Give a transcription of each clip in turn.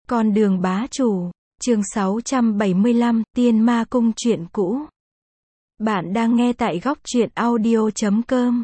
Con đường bá chủ, chương 675, Tiên Ma Cung truyện cũ. Bạn đang nghe tại góc truyện audio.com.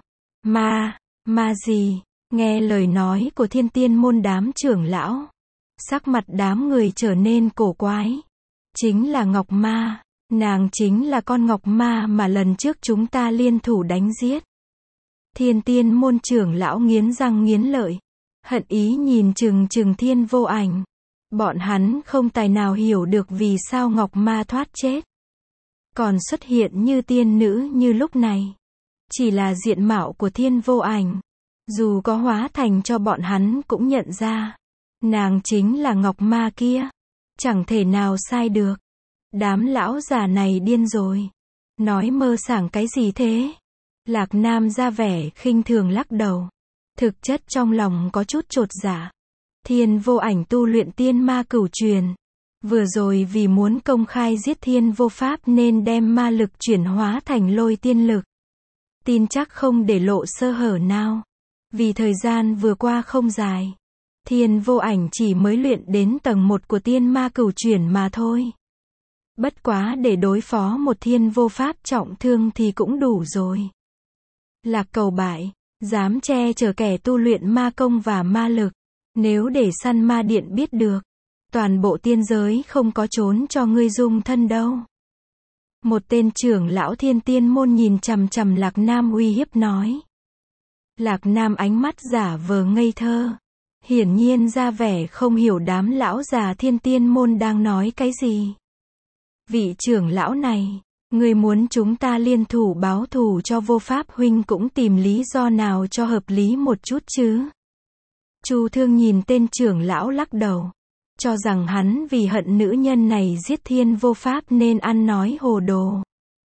Ma gì? Nghe lời nói của Thiên Tiên môn đám trưởng lão. Sắc mặt đám người trở nên cổ quái. Chính là Ngọc Ma. Nàng chính là con Ngọc Ma mà lần trước chúng ta liên thủ đánh giết. Thiên Tiên môn trưởng lão nghiến răng nghiến lợi. Hận ý nhìn chừng Thiên Vô Ảnh. Bọn hắn không tài nào hiểu được vì sao Ngọc Ma thoát chết. Còn xuất hiện như tiên nữ như lúc này. Chỉ là diện mạo của Thiên Vô Ảnh. Dù có hóa thành cho bọn hắn cũng nhận ra. Nàng chính là Ngọc Ma kia. Chẳng thể nào sai được. Đám lão già này điên rồi. Nói mơ sảng cái gì thế? Lạc Nam ra vẻ khinh thường lắc đầu. Thực chất trong lòng có chút chột dạ. Thiên Vô Ảnh tu luyện tiên ma cửu truyền. Vừa rồi vì muốn công khai giết Thiên Vô Pháp nên đem ma lực chuyển hóa thành lôi tiên lực. Tin chắc không để lộ sơ hở nào. Vì thời gian vừa qua không dài. Thiên Vô Ảnh chỉ mới luyện đến tầng 1 của tiên ma cửu truyền mà thôi. Bất quá để đối phó một Thiên Vô Pháp trọng thương thì cũng đủ rồi. Lạc Cầu bại, dám che chở kẻ tu luyện ma công và ma lực. Nếu để săn ma điện biết được, toàn bộ tiên giới không có trốn cho ngươi dung thân đâu. Một tên trưởng lão Thiên Tiên môn nhìn chằm chằm Lạc Nam uy hiếp nói. Lạc Nam ánh mắt giả vờ ngây thơ. Hiển nhiên ra vẻ không hiểu đám lão già Thiên Tiên môn đang nói cái gì. Vị trưởng lão này, ngươi muốn chúng ta liên thủ báo thù cho Vô Pháp huynh cũng tìm lý do nào cho hợp lý một chút chứ. Chu Thương nhìn tên trưởng lão lắc đầu. Cho rằng hắn vì hận nữ nhân này giết Thiên Vô Pháp nên ăn nói hồ đồ.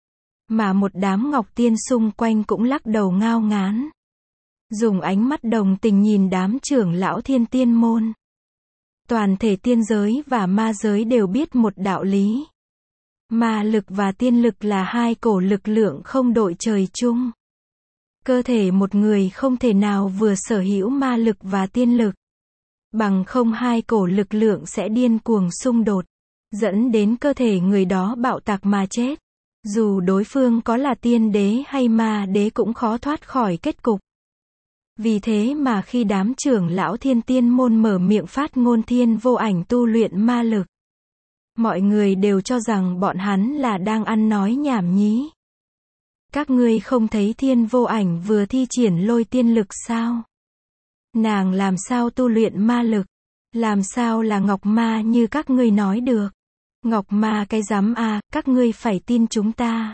Mà một đám ngọc tiên xung quanh cũng lắc đầu ngao ngán. Dùng ánh mắt đồng tình nhìn đám trưởng lão Thiên Tiên môn. Toàn thể tiên giới và ma giới đều biết một đạo lý. Ma lực và tiên lực là hai cổ lực lượng không đội trời chung. Cơ thể một người không thể nào vừa sở hữu ma lực và tiên lực. Bằng không hai cổ lực lượng sẽ điên cuồng xung đột. Dẫn đến cơ thể người đó bạo tạc mà chết. Dù đối phương có là tiên đế hay ma đế cũng khó thoát khỏi kết cục. Vì thế mà khi đám trưởng lão Thiên Tiên môn mở miệng phát ngôn Thiên Vô Ảnh tu luyện ma lực. Mọi người đều cho rằng bọn hắn là đang ăn nói nhảm nhí. Các ngươi không thấy Thiên Vô Ảnh vừa thi triển lôi tiên lực sao? Nàng làm sao tu luyện ma lực? Làm sao là Ngọc Ma như các ngươi nói được? Ngọc Ma cái rắm à, các ngươi phải tin chúng ta.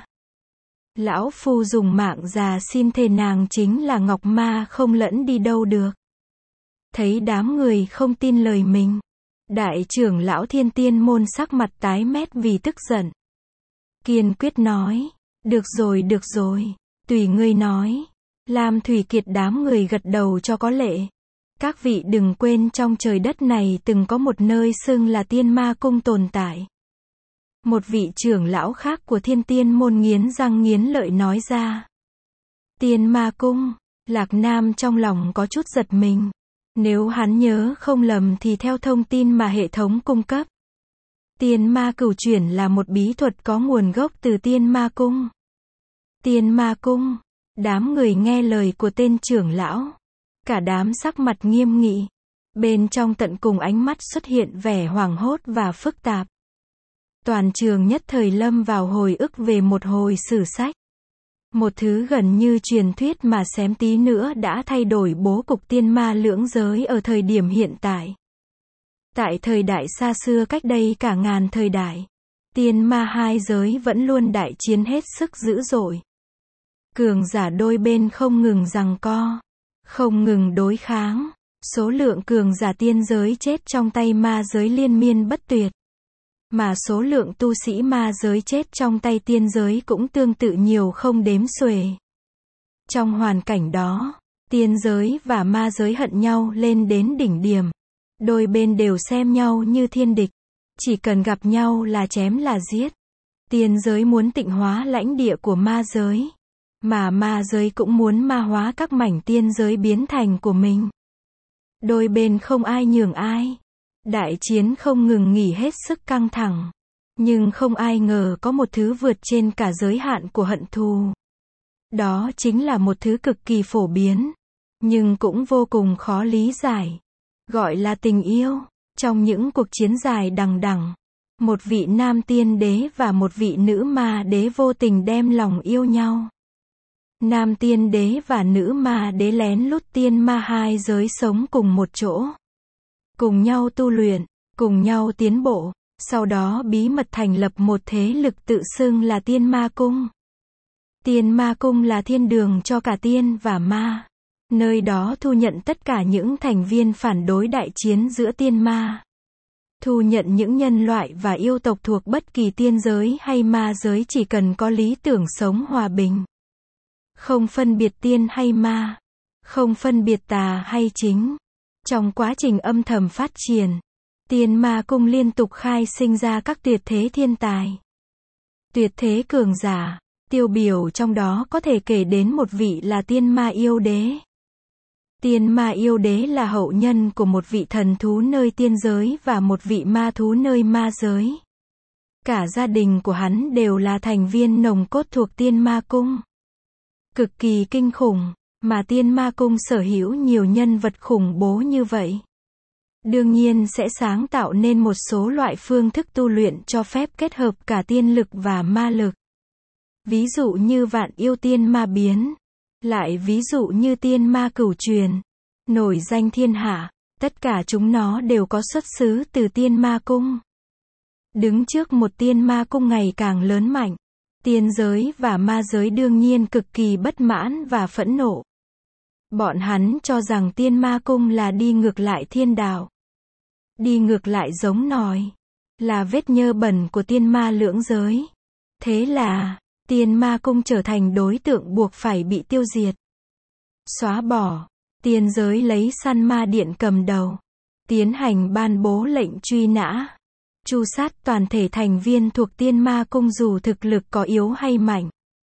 Lão Phu dùng mạng già xin thề nàng chính là Ngọc Ma không lẫn đi đâu được. Thấy đám người không tin lời mình. Đại trưởng lão Thiên Tiên môn sắc mặt tái mét vì tức giận. Kiên quyết nói. Được rồi, tùy ngươi nói. Lam Thủy Kiệt đám người gật đầu cho có lệ. Các vị đừng quên trong trời đất này từng có một nơi xưng là Tiên Ma Cung tồn tại. Một vị trưởng lão khác của Thiên Tiên môn nghiến răng nghiến lợi nói ra. Tiên Ma Cung, Lạc Nam trong lòng có chút giật mình. Nếu hắn nhớ không lầm thì theo thông tin mà hệ thống cung cấp. Tiên Ma Cửu Chuyển là một bí thuật có nguồn gốc từ Tiên Ma Cung. Tiên Ma Cung, đám người nghe lời của tên trưởng lão. Cả đám sắc mặt nghiêm nghị. Bên trong tận cùng ánh mắt xuất hiện vẻ hoảng hốt và phức tạp. Toàn trường nhất thời lâm vào hồi ức về một hồi sử sách. Một thứ gần như truyền thuyết mà xém tí nữa đã thay đổi bố cục tiên ma lưỡng giới ở thời điểm hiện tại. Tại thời đại xa xưa cách đây cả ngàn thời đại, tiên ma hai giới vẫn luôn đại chiến hết sức dữ dội. Cường giả đôi bên không ngừng giằng co, không ngừng đối kháng. Số lượng cường giả tiên giới chết trong tay ma giới liên miên bất tuyệt. Mà số lượng tu sĩ ma giới chết trong tay tiên giới cũng tương tự nhiều không đếm xuể. Trong hoàn cảnh đó, tiên giới và ma giới hận nhau lên đến đỉnh điểm. Đôi bên đều xem nhau như thiên địch. Chỉ cần gặp nhau là chém là giết. Tiên giới muốn tịnh hóa lãnh địa của ma giới. Mà ma giới cũng muốn ma hóa các mảnh tiên giới biến thành của mình. Đôi bên không ai nhường ai. Đại chiến không ngừng nghỉ hết sức căng thẳng. Nhưng không ai ngờ có một thứ vượt trên cả giới hạn của hận thù. Đó chính là một thứ cực kỳ phổ biến, nhưng cũng vô cùng khó lý giải. Gọi là tình yêu. Trong những cuộc chiến dài đằng đẵng, một vị nam tiên đế và một vị nữ ma đế vô tình đem lòng yêu nhau. Nam tiên đế và nữ ma đế lén lút tiên ma hai giới sống cùng một chỗ. Cùng nhau tu luyện, cùng nhau tiến bộ, sau đó bí mật thành lập một thế lực tự xưng là Tiên Ma Cung. Tiên Ma Cung là thiên đường cho cả tiên và ma. Nơi đó thu nhận tất cả những thành viên phản đối đại chiến giữa tiên ma. Thu nhận những nhân loại và yêu tộc thuộc bất kỳ tiên giới hay ma giới chỉ cần có lý tưởng sống hòa bình. Không phân biệt tiên hay ma. Không phân biệt tà hay chính. Trong quá trình âm thầm phát triển, Tiên Ma Cung liên tục khai sinh ra các tuyệt thế thiên tài. Tuyệt thế cường giả, tiêu biểu trong đó có thể kể đến một vị là Tiên Ma Yêu Đế. Tiên Ma Yêu Đế là hậu nhân của một vị thần thú nơi tiên giới và một vị ma thú nơi ma giới. Cả gia đình của hắn đều là thành viên nòng cốt thuộc Tiên Ma Cung. Cực kỳ kinh khủng, mà Tiên Ma Cung sở hữu nhiều nhân vật khủng bố như vậy. Đương nhiên sẽ sáng tạo nên một số loại phương thức tu luyện cho phép kết hợp cả tiên lực và ma lực. Ví dụ như Vạn Yêu Tiên Ma Biến. Lại ví dụ như Tiên Ma Cửu Truyền. Nổi danh thiên hạ, tất cả chúng nó đều có xuất xứ từ Tiên Ma Cung. Đứng trước một Tiên Ma Cung ngày càng lớn mạnh, tiên giới và ma giới đương nhiên cực kỳ bất mãn và phẫn nộ. Bọn hắn cho rằng Tiên Ma Cung là đi ngược lại thiên đạo. Đi ngược lại giống nòi. Là vết nhơ bẩn của tiên ma lưỡng giới. Thế là, Tiên Ma Cung trở thành đối tượng buộc phải bị tiêu diệt. Xóa bỏ. Tiên giới lấy Săn Ma Điện cầm đầu. Tiến hành ban bố lệnh truy nã. Tru sát toàn thể thành viên thuộc Tiên Ma Cung dù thực lực có yếu hay mạnh.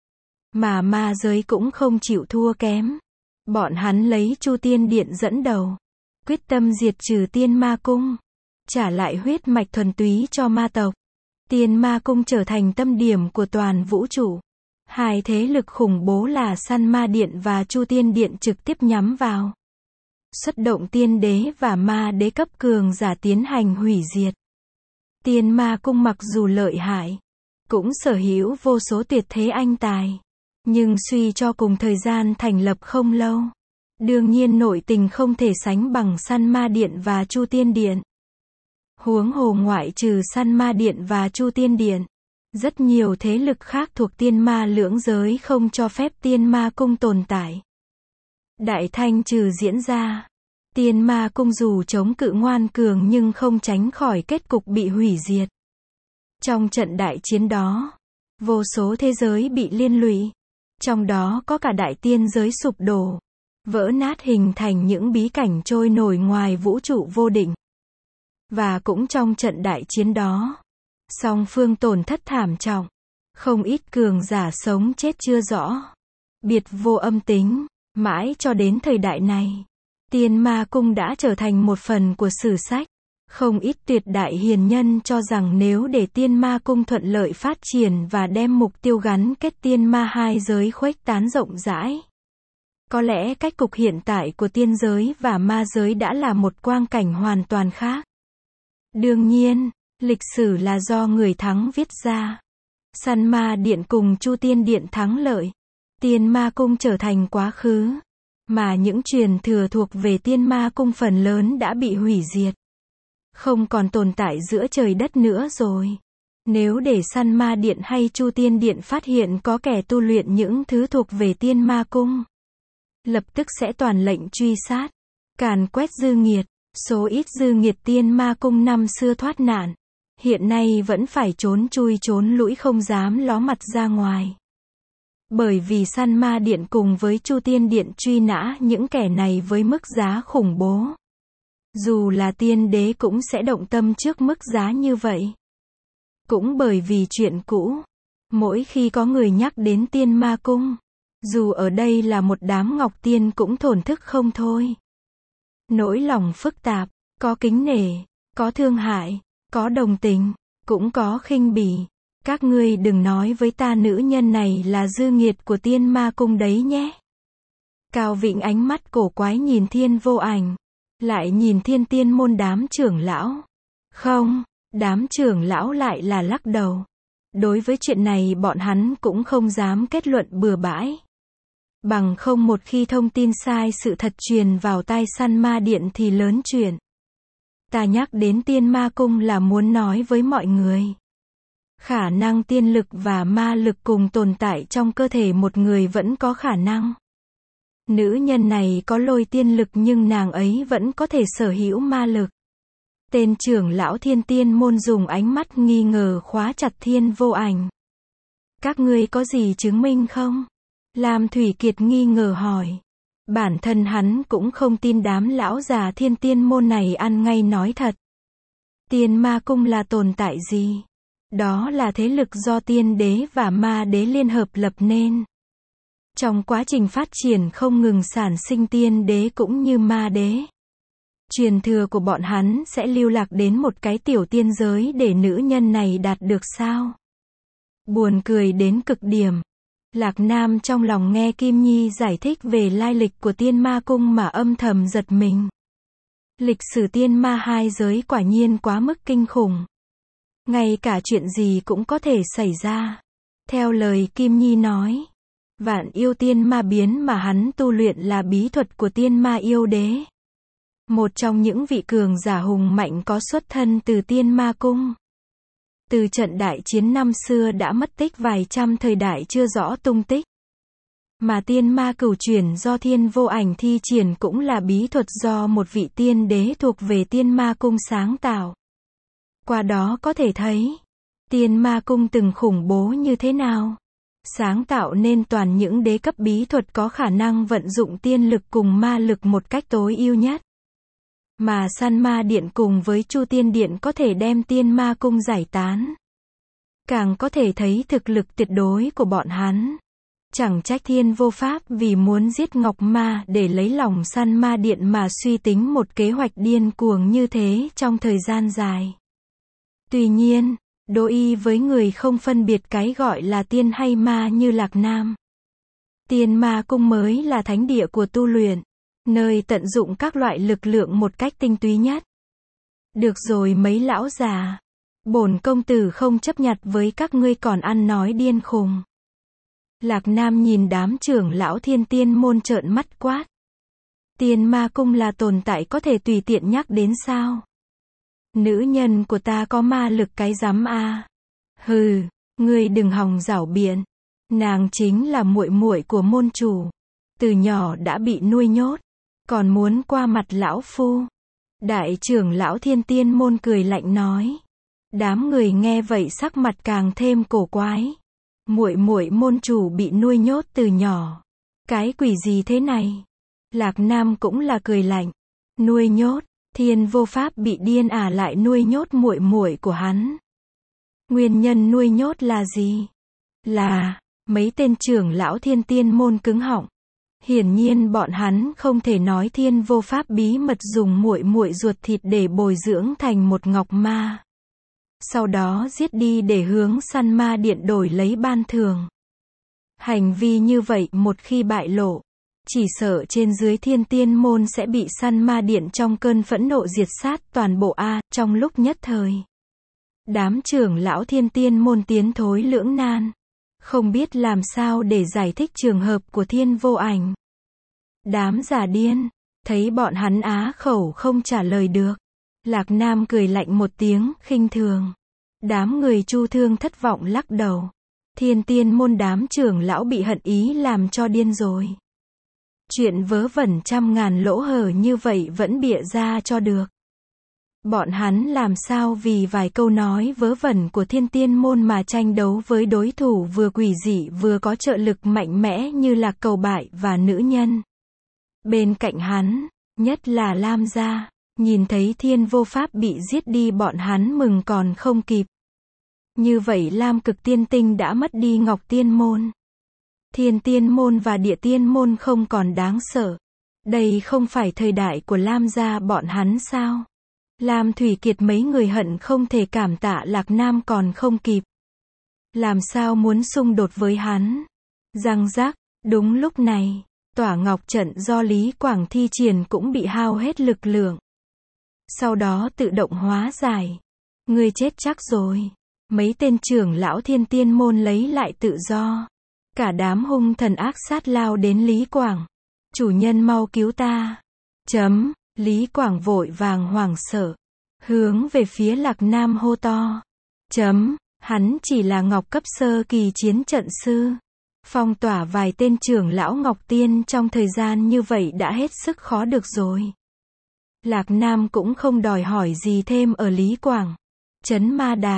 Mà ma giới cũng không chịu thua kém. Bọn hắn lấy Chu Tiên Điện dẫn đầu. Quyết tâm diệt trừ Tiên Ma Cung. Trả lại huyết mạch thuần túy cho ma tộc. Tiên Ma Cung trở thành tâm điểm của toàn vũ trụ. Hai thế lực khủng bố là Săn Ma Điện và Chu Tiên Điện trực tiếp nhắm vào. Xuất động tiên đế và ma đế cấp cường giả tiến hành hủy diệt. Tiên Ma Cung mặc dù lợi hại, cũng sở hữu vô số tuyệt thế anh tài. Nhưng suy cho cùng thời gian thành lập không lâu. Đương nhiên nội tình không thể sánh bằng Săn Ma Điện và Chu Tiên Điện. Huống hồ ngoại trừ Săn Ma Điện và Chu Tiên Điện, rất nhiều thế lực khác thuộc tiên ma lưỡng giới không cho phép Tiên Ma Cung tồn tại. Đại thanh trừ diễn ra. Tiên Ma Cung dù chống cự ngoan cường nhưng không tránh khỏi kết cục bị hủy diệt. Trong trận đại chiến đó, vô số thế giới bị liên lụy. Trong đó có cả đại tiên giới sụp đổ, vỡ nát hình thành những bí cảnh trôi nổi ngoài vũ trụ vô định. Và cũng trong trận đại chiến đó, song phương tổn thất thảm trọng. Không ít cường giả sống chết chưa rõ. Biệt vô âm tính. Mãi cho đến thời đại này, Tiên Ma Cung đã trở thành một phần của sử sách. Không ít tuyệt đại hiền nhân cho rằng nếu để Tiên Ma Cung thuận lợi phát triển và đem mục tiêu gắn kết tiên ma hai giới khuếch tán rộng rãi, có lẽ cách cục hiện tại của tiên giới và ma giới đã là một quang cảnh hoàn toàn khác. Đương nhiên, lịch sử là do người thắng viết ra. Săn Ma Điện cùng Chu Tiên Điện thắng lợi. Tiên Ma Cung trở thành quá khứ. Mà những truyền thừa thuộc về Tiên Ma Cung phần lớn đã bị hủy diệt. Không còn tồn tại giữa trời đất nữa rồi. Nếu để Săn Ma Điện hay Chu Tiên Điện phát hiện có kẻ tu luyện những thứ thuộc về Tiên Ma Cung, lập tức sẽ toàn lệnh truy sát, càn quét dư nghiệt. Số ít dư nghiệt Tiên Ma Cung năm xưa thoát nạn, hiện nay vẫn phải trốn chui trốn lũi không dám ló mặt ra ngoài. Bởi vì Săn Ma Điện cùng với Chu Tiên Điện truy nã những kẻ này với mức giá khủng bố. Dù là tiên đế cũng sẽ động tâm trước mức giá như vậy. Cũng bởi vì chuyện cũ, mỗi khi có người nhắc đến Tiên Ma Cung, dù ở đây là một đám ngọc tiên cũng thổn thức không thôi. Nỗi lòng phức tạp, có kính nể, Có thương hại, có đồng tình, cũng có khinh bỉ. Các ngươi đừng nói với ta nữ nhân này là dư nghiệt của Tiên Ma Cung đấy nhé. Cao Vĩnh ánh mắt cổ quái nhìn Thiên Vô Ảnh, lại nhìn Thiên Tiên môn đám trưởng lão. Không, đám trưởng lão lại là lắc đầu. Đối với chuyện này bọn hắn cũng không dám kết luận bừa bãi. Bằng không một khi thông tin sai sự thật truyền vào tai Săn Ma Điện thì lớn chuyện. Ta nhắc đến Tiên Ma Cung là muốn nói với mọi người. Khả năng tiên lực và ma lực cùng tồn tại trong cơ thể một người vẫn có khả năng. Nữ nhân này có lôi tiên lực nhưng nàng ấy vẫn có thể sở hữu ma lực. Tên trưởng lão Thiên Tiên môn dùng ánh mắt nghi ngờ khóa chặt Thiên Vô Ảnh. Các ngươi có gì chứng minh không? Lam Thủy Kiệt nghi ngờ hỏi. Bản thân hắn cũng không tin đám lão già Thiên Tiên môn này ăn ngay nói thật. Tiên Ma Cung là tồn tại gì? Đó là thế lực do tiên đế và ma đế liên hợp lập nên. Trong quá trình phát triển không ngừng sản sinh tiên đế cũng như ma đế. Truyền thừa của bọn hắn sẽ lưu lạc đến một cái tiểu tiên giới để nữ nhân này đạt được sao? Buồn cười đến cực điểm. Lạc Nam trong lòng nghe Kim Nhi giải thích về lai lịch của Tiên Ma Cung mà âm thầm giật mình. Lịch sử tiên ma hai giới quả nhiên quá mức kinh khủng. Ngay cả chuyện gì cũng có thể xảy ra. Theo lời Kim Nhi nói, vạn yêu tiên ma biến mà hắn tu luyện là bí thuật của tiên ma yêu đế. Một trong những vị cường giả hùng mạnh có xuất thân từ Tiên Ma Cung. Từ trận đại chiến năm xưa đã mất tích vài trăm thời đại chưa rõ tung tích. Mà tiên ma cửu chuyển do Thiên Vô Ảnh thi triển cũng là bí thuật do một vị tiên đế thuộc về Tiên Ma Cung sáng tạo. Qua đó có thể thấy, Tiên Ma Cung từng khủng bố như thế nào. Sáng tạo nên toàn những đế cấp bí thuật có khả năng vận dụng tiên lực cùng ma lực một cách tối ưu nhất. Mà Săn Ma Điện cùng với Chu Tiên Điện có thể đem Tiên Ma Cung giải tán. Càng có thể thấy thực lực tuyệt đối của bọn hắn. Chẳng trách Thiên Vô Pháp vì muốn giết Ngọc Ma để lấy lòng Săn Ma Điện mà suy tính một kế hoạch điên cuồng như thế trong thời gian dài. Tuy nhiên, đối y với người không phân biệt cái gọi là tiên hay ma như Lạc Nam. Tiên Ma Cung mới là thánh địa của tu luyện, nơi tận dụng các loại lực lượng một cách tinh túy nhất. Được rồi mấy lão già, bổn công tử không chấp nhặt với các ngươi còn ăn nói điên khùng. Lạc Nam nhìn đám trưởng lão Thiên Tiên môn trợn mắt quát. Tiên Ma Cung là tồn tại có thể tùy tiện nhắc đến sao? Nữ nhân của ta có ma lực cái rắm a. Hừ, ngươi đừng hòng giảo biện. Nàng chính là muội muội của môn chủ. Từ nhỏ đã bị nuôi nhốt. Còn muốn qua mặt lão phu. Đại trưởng lão Thiên Tiên môn cười lạnh nói. Đám người nghe vậy sắc mặt càng thêm cổ quái. Muội muội môn chủ bị nuôi nhốt từ nhỏ. Cái quỷ gì thế này? Lạc Nam cũng là cười lạnh. Nuôi nhốt, Thiên Vô Pháp bị điên à lại nuôi nhốt muội muội của hắn. Nguyên nhân nuôi nhốt là gì? Là, mấy tên trưởng lão Thiên Tiên môn cứng họng. Hiển nhiên bọn hắn không thể nói Thiên Vô Pháp bí mật dùng muội muội ruột thịt để bồi dưỡng thành một ngọc ma. Sau đó giết đi để hướng Săn Ma Điện đổi lấy ban thưởng. Hành vi như vậy một khi bại lộ, chỉ sợ trên dưới Thiên Tiên môn sẽ bị Săn Ma Điện trong cơn phẫn nộ diệt sát toàn bộ trong lúc nhất thời. Đám trưởng lão Thiên Tiên môn tiến thối lưỡng nan, không biết làm sao để giải thích trường hợp của Thiên Vô Ảnh. Đám giả điên, thấy bọn hắn á khẩu không trả lời được. Lạc Nam cười lạnh một tiếng, khinh thường. Đám người Chu Thương thất vọng lắc đầu. Thiên Tiên môn đám trưởng lão bị hận ý làm cho điên rồi. Chuyện vớ vẩn trăm ngàn lỗ hở như vậy vẫn bịa ra cho được. Bọn hắn làm sao vì vài câu nói vớ vẩn của Thiên Tiên môn mà tranh đấu với đối thủ vừa quỷ dị vừa có trợ lực mạnh mẽ như Lạc Cầu Bại và nữ nhân. Bên cạnh hắn, nhất là Lam gia, nhìn thấy Thiên Vô Pháp bị giết đi bọn hắn mừng còn không kịp. Như vậy Lam Cực Tiên Tinh đã mất đi Ngọc Tiên môn. Thiên Tiên môn và Địa Tiên môn không còn đáng sợ. Đây không phải thời đại của Lam gia bọn hắn sao? Lam Thủy Kiệt mấy người hận không thể cảm tạ Lạc Nam còn không kịp. Làm sao muốn xung đột với hắn. Răng rắc, đúng lúc này, tỏa ngọc trận do Lý Quảng thi triển cũng bị hao hết lực lượng. Sau đó tự động hóa giải. Ngươi chết chắc rồi. Mấy tên trưởng lão Thiên Tiên môn lấy lại tự do. Cả đám hung thần ác sát lao đến Lý Quảng. Chủ nhân mau cứu ta. Lý Quảng vội vàng hoảng sợ. Hướng về phía Lạc Nam hô to. Hắn chỉ là Ngọc cấp sơ kỳ chiến trận sư. Phong tỏa vài tên trưởng lão Ngọc Tiên trong thời gian như vậy đã hết sức khó được rồi. Lạc Nam cũng không đòi hỏi gì thêm ở Lý Quảng. Chấn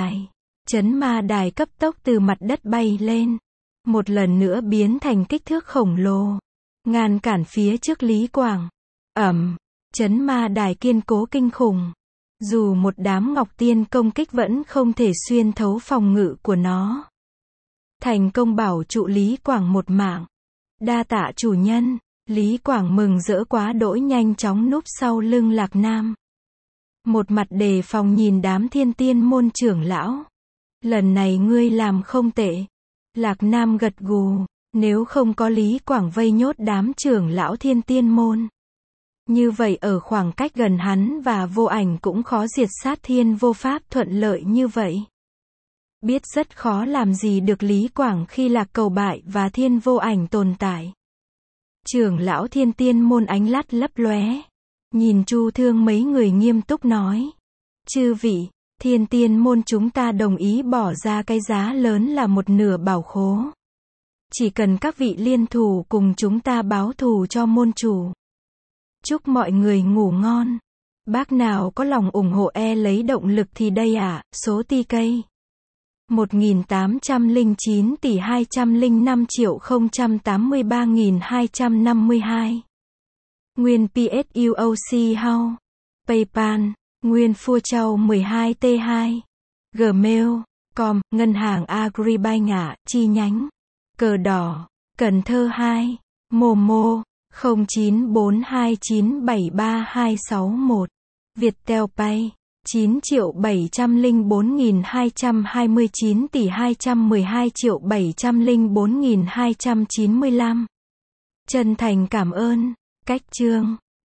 ma đài cấp tốc từ mặt đất bay lên. Một lần nữa biến thành kích thước khổng lồ. Ngăn cản phía trước Lý Quảng. Chấn ma đài kiên cố kinh khủng. Dù một đám Ngọc Tiên công kích vẫn không thể xuyên thấu phòng ngự của nó. Thành công bảo trụ Lý Quảng một mạng. Đa tạ chủ nhân. Lý Quảng mừng rỡ quá đỗi nhanh chóng núp sau lưng Lạc Nam. Một mặt đề phòng nhìn đám Thiên Tiên môn trưởng lão. Lần này ngươi làm không tệ. Lạc Nam gật gù. Nếu không có Lý Quảng vây nhốt đám trưởng lão Thiên Tiên môn. Như vậy ở khoảng cách gần hắn và Vô Ảnh cũng khó diệt sát Thiên Vô Pháp thuận lợi như vậy. Biết rất khó làm gì được Lý Quảng khi Lạc Cầu bại và Thiên Vô Ảnh tồn tại. Trưởng lão Thiên Tiên môn ánh lát lấp lóe. Nhìn Chu Thương mấy người nghiêm túc nói. Chư vị, Thiên Tiên môn chúng ta đồng ý bỏ ra cái giá lớn là 1/2 bảo khố. Chỉ cần các vị liên thủ cùng chúng ta báo thù cho môn chủ. Chúc mọi người ngủ ngon. Bác nào có lòng ủng hộ lấy động lực thì đây ạ, số TK 1809 tỷ 205 triệu 083.252. Nguyên PSUOC Hao. PayPal. Nguyên Phua Châu 12T2. Gmail.com. Ngân hàng Agribank chi nhánh. Cờ đỏ. Cần Thơ 2. Momo. 0942973261. Viettel Pay. 9.704.229 tỷ 212.704.295. Chân thành cảm ơn. Cách chương